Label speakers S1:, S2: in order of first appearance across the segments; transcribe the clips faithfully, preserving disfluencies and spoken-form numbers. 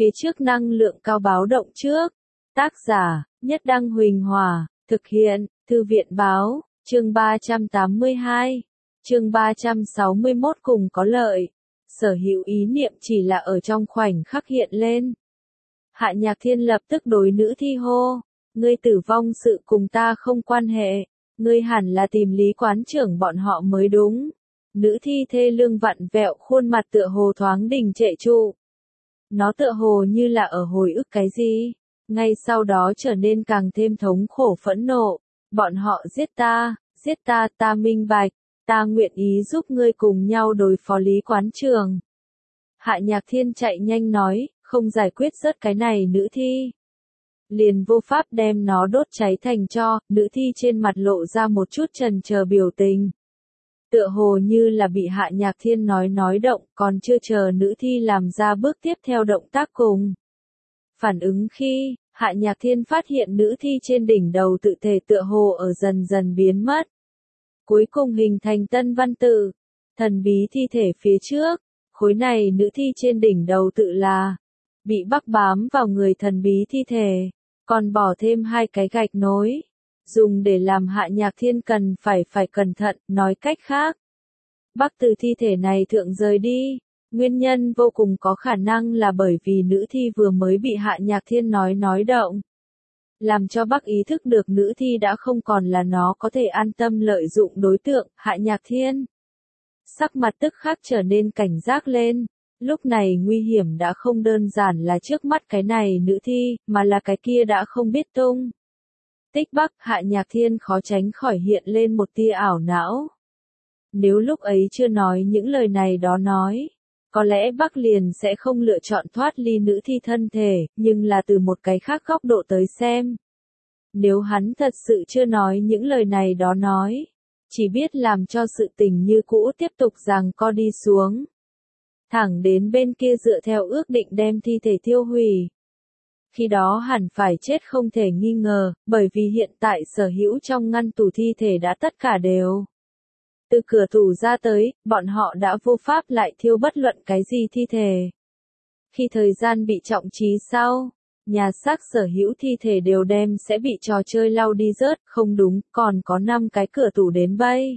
S1: Phía trước năng lượng cao báo động trước. Tác giả, Nhất Đăng Huỳnh Hòa, thực hiện, Thư viện Báo, chương ba trăm tám mươi hai, chương ba trăm sáu mươi mốt cùng có lợi. Sở hữu ý niệm chỉ là ở trong khoảnh khắc hiện lên. Hạ Nhạc Thiên lập tức đối nữ thi hô, ngươi tử vong sự cùng ta không quan hệ, ngươi hẳn là tìm Lý quán trưởng bọn họ mới đúng. Nữ thi thê lương vặn vẹo khuôn mặt tựa hồ thoáng đình trệ trụ. Nó tựa hồ như là ở hồi ức cái gì, ngay sau đó trở nên càng thêm thống khổ phẫn nộ. Bọn họ giết ta, giết ta, ta minh bạch, ta nguyện ý giúp ngươi cùng nhau đối phó Lý quán trưởng. Hạ Nhạc Thiên chạy nhanh nói, không giải quyết rớt cái này nữ thi, liền vô pháp đem nó đốt cháy thành tro. Nữ thi trên mặt lộ ra một chút chần chờ biểu tình. Tựa hồ như là bị Hạ Nhạc Thiên nói nói động, còn chưa chờ nữ thi làm ra bước tiếp theo động tác cùng. Phản ứng khi, Hạ Nhạc Thiên phát hiện nữ thi trên đỉnh đầu tự thể tựa hồ ở dần dần biến mất. Cuối cùng hình thành tân văn tự, thần bí thi thể phía trước, khối này nữ thi trên đỉnh đầu tự là, bị bắc bám vào người thần bí thi thể, còn bỏ thêm hai cái gạch nối. Dùng để làm Hạ Nhạc Thiên cần phải phải cẩn thận, nói cách khác. Bắc từ thi thể này thượng rời đi, nguyên nhân vô cùng có khả năng là bởi vì nữ thi vừa mới bị Hạ Nhạc Thiên nói nói động. Làm cho Bắc ý thức được nữ thi đã không còn là nó có thể an tâm lợi dụng đối tượng, Hạ Nhạc Thiên. Sắc mặt tức khắc trở nên cảnh giác lên, lúc này nguy hiểm đã không đơn giản là trước mắt cái này nữ thi, mà là cái kia đã không biết tung tích Bắc. Hạ Nhạc Thiên khó tránh khỏi hiện lên một tia ảo não. Nếu lúc ấy chưa nói những lời này đó nói, có lẽ Bắc liền sẽ không lựa chọn thoát ly nữ thi thân thể, nhưng là từ một cái khác góc độ tới xem. Nếu hắn thật sự chưa nói những lời này đó nói, chỉ biết làm cho sự tình như cũ tiếp tục giằng co đi xuống. Thẳng đến bên kia dựa theo ước định đem thi thể tiêu hủy. Khi đó hẳn phải chết không thể nghi ngờ, bởi vì hiện tại sở hữu trong ngăn tủ thi thể đã tất cả đều từ cửa tủ ra tới, bọn họ đã vô pháp lại thiêu bất luận cái gì thi thể. Khi thời gian bị trọng trí sau, nhà xác sở hữu thi thể đều đem sẽ bị trò chơi lau đi rớt, không đúng, còn có năm cái cửa tủ đến bây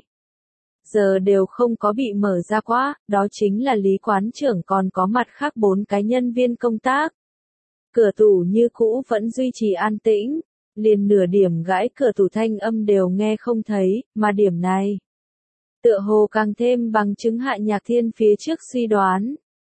S1: giờ đều không có bị mở ra quá, đó chính là Lý quán trưởng còn có mặt khác bốn cái nhân viên công tác. Cửa tủ như cũ vẫn duy trì an tĩnh, liền nửa điểm gãi cửa tủ thanh âm đều nghe không thấy, mà điểm này tựa hồ càng thêm bằng chứng Hạ Nhạc Thiên phía trước suy đoán.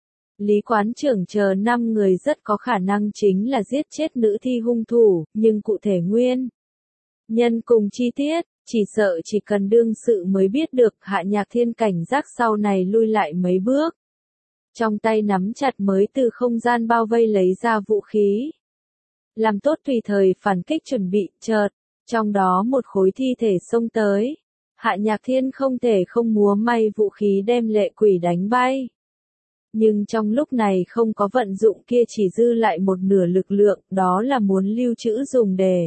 S1: Lý quán trưởng chờ năm người rất có khả năng chính là giết chết nữ thi hung thủ, nhưng cụ thể nguyên nhân cùng chi tiết, chỉ sợ chỉ cần đương sự mới biết được. Hạ Nhạc Thiên cảnh giác sau này lui lại mấy bước. Trong tay nắm chặt mới từ không gian bao vây lấy ra vũ khí. Làm tốt tùy thời phản kích chuẩn bị, chợt, trong đó một khối thi thể xông tới. Hạ Nhạc Thiên không thể không múa may vũ khí đem lệ quỷ đánh bay. Nhưng trong lúc này không có vận dụng kia chỉ dư lại một nửa lực lượng, đó là muốn lưu trữ dùng để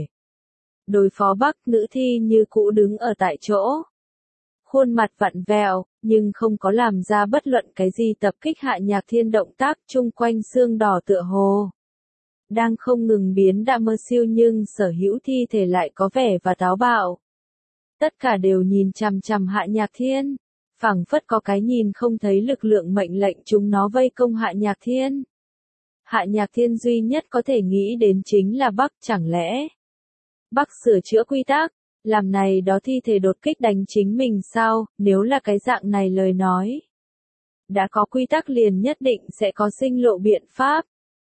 S1: đối phó Bắc. Nữ thi như cũ đứng ở tại chỗ. Khuôn mặt vặn vẹo, nhưng không có làm ra bất luận cái gì tập kích Hạ Nhạc Thiên động tác. Chung quanh xương đỏ tựa hồ đang không ngừng biến đa mơ siêu, nhưng sở hữu thi thể lại có vẻ và táo bạo. Tất cả đều nhìn chằm chằm Hạ Nhạc Thiên, phảng phất có cái nhìn không thấy lực lượng mệnh lệnh chúng nó vây công Hạ Nhạc Thiên. Hạ Nhạc Thiên duy nhất có thể nghĩ đến chính là Bắc, chẳng lẽ Bắc sửa chữa quy tắc, làm này đó thi thể đột kích đánh chính mình sao? Nếu là cái dạng này lời nói, đã có quy tắc liền nhất định sẽ có sinh lộ biện pháp.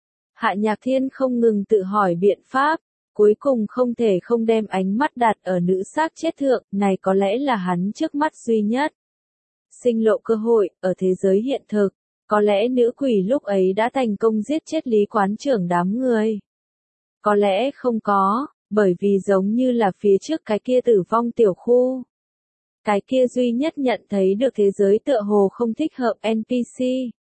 S1: Hạ Nhạc Thiên không ngừng tự hỏi biện pháp, cuối cùng không thể không đem ánh mắt đặt ở nữ xác chết thượng, này có lẽ là hắn trước mắt duy nhất sinh lộ cơ hội. Ở thế giới hiện thực, có lẽ nữ quỷ lúc ấy đã thành công giết chết Lý quán trưởng đám người. Có lẽ không có, bởi vì giống như là phía trước cái kia tử vong tiểu khu. Cái kia duy nhất nhận thấy được thế giới tựa hồ không thích hợp en pê xê.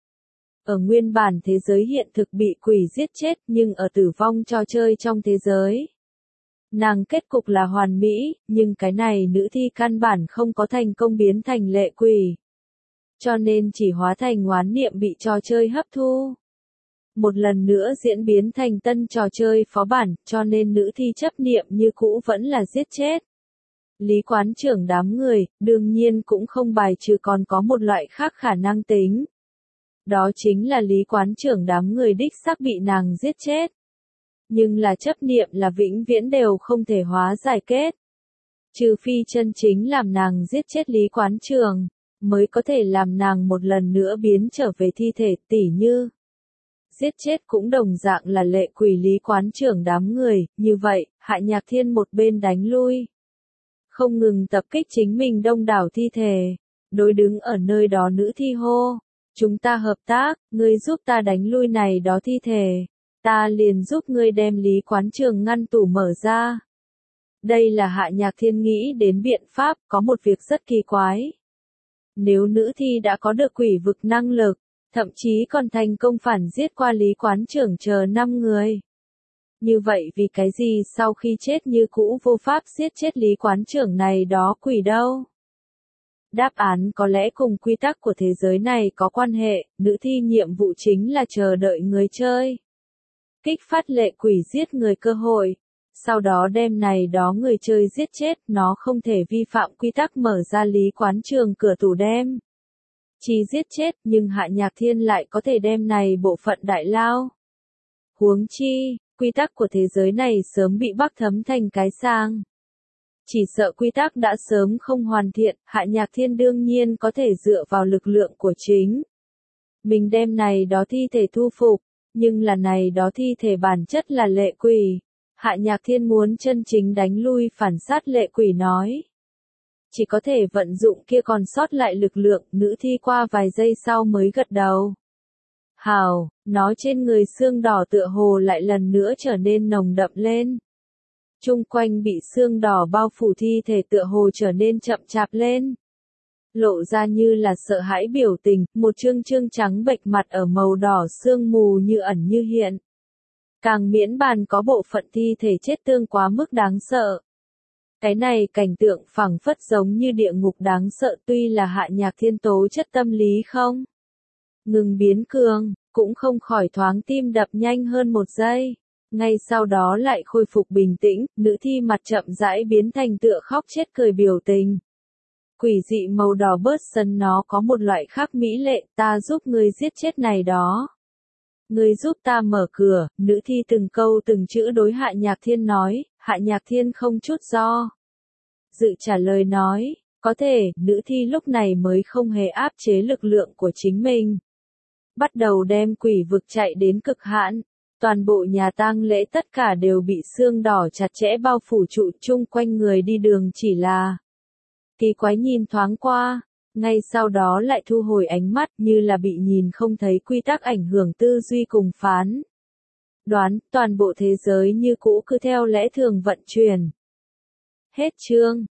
S1: Ở nguyên bản thế giới hiện thực bị quỷ giết chết, nhưng ở tử vong trò chơi trong thế giới, nàng kết cục là hoàn mỹ, nhưng cái này nữ thi căn bản không có thành công biến thành lệ quỷ. Cho nên chỉ hóa thành oán niệm bị trò chơi hấp thu. một lần nữa diễn biến thành tân trò chơi phó bản, cho nên nữ thi chấp niệm như cũ vẫn là giết chết. Lý quán trưởng đám người, đương nhiên cũng không bài trừ còn có một loại khác khả năng tính. Đó chính là lý quán trưởng đám người đích xác bị nàng giết chết. Nhưng là chấp niệm là vĩnh viễn đều không thể hóa giải kết. Trừ phi chân chính làm nàng giết chết lý quán trưởng, mới có thể làm nàng một lần nữa biến trở về thi thể, tỉ như. Giết chết cũng đồng dạng là lệ quỷ lý quán trưởng đám người, như vậy, Hạ Nhạc Thiên một bên đánh lui. Không ngừng tập kích chính mình đông đảo thi thể, đối đứng ở nơi đó nữ thi hô. Chúng ta hợp tác, ngươi giúp ta đánh lui này đó thi thể, ta liền giúp ngươi đem lý quán trưởng ngăn tủ mở ra. Đây là Hạ Nhạc Thiên nghĩ đến biện pháp, có một việc rất kỳ quái. Nếu nữ thi đã có được quỷ vực năng lực, thậm chí còn thành công phản giết qua lý quán trưởng chờ năm người. Như vậy vì cái gì sau khi chết như cũ vô pháp giết chết lý quán trưởng này đó quỷ đâu? Đáp án có lẽ cùng quy tắc của thế giới này có quan hệ, nữ thi nhiệm vụ chính là chờ đợi người chơi. Kích phát lệ quỷ giết người cơ hội, sau đó đem này đó người chơi giết chết, nó không thể vi phạm quy tắc mở ra lý quán trường cửa tủ đem. Chỉ giết chết, nhưng Hạ Nhạc Thiên lại có thể đem này bộ phận đại lao. Huống chi, quy tắc của thế giới này sớm bị bắc thấm thành cái sang. Chỉ sợ quy tắc đã sớm không hoàn thiện, Hạ Nhạc Thiên đương nhiên có thể dựa vào lực lượng của chính. Mình đem này đó thi thể thu phục, nhưng là này đó thi thể bản chất là lệ quỷ. Hạ Nhạc Thiên muốn chân chính đánh lui phản sát lệ quỷ nói. Chỉ có thể vận dụng kia còn sót lại lực lượng, nữ thi qua vài giây sau mới gật đầu. Hào, nó trên người xương đỏ tựa hồ lại lần nữa trở nên nồng đậm lên. Trung quanh bị xương đỏ bao phủ thi thể tựa hồ trở nên chậm chạp lên. Lộ ra như là sợ hãi biểu tình, một trương trương trắng bệch mặt ở màu đỏ sương mù như ẩn như hiện. Càng miễn bàn có bộ phận thi thể chết tương quá mức đáng sợ. Cái này cảnh tượng phẳng phất giống như địa ngục đáng sợ tuy là Hạ Nhạc Thiên tố chất tâm lý không. Ngừng biến cường, cũng không khỏi thoáng tim đập nhanh hơn một giây. Ngay sau đó lại khôi phục bình tĩnh, nữ thi mặt chậm rãi biến thành tựa khóc chết cười biểu tình. Quỷ dị màu đỏ bớt sân nó có một loại khác mỹ lệ, ta giúp ngươi giết chết này đó. Ngươi giúp ta mở cửa, nữ thi từng câu từng chữ đối Hạ Nhạc Thiên nói, Hạ Nhạc Thiên không chút do. Dự trả lời nói, có thể, nữ thi lúc này mới không hề áp chế lực lượng của chính mình. Bắt đầu đem quỷ vực chạy đến cực hạn, toàn bộ nhà tang lễ tất cả đều bị xương đỏ chặt chẽ bao phủ trụ chung quanh người đi đường chỉ là. Kỳ quái nhìn thoáng qua. Ngay sau đó lại thu hồi ánh mắt như là bị nhìn không thấy quy tắc ảnh hưởng tư duy cùng phán. Đoán, toàn bộ thế giới như cũ cứ theo lẽ thường vận chuyển. Hết chương.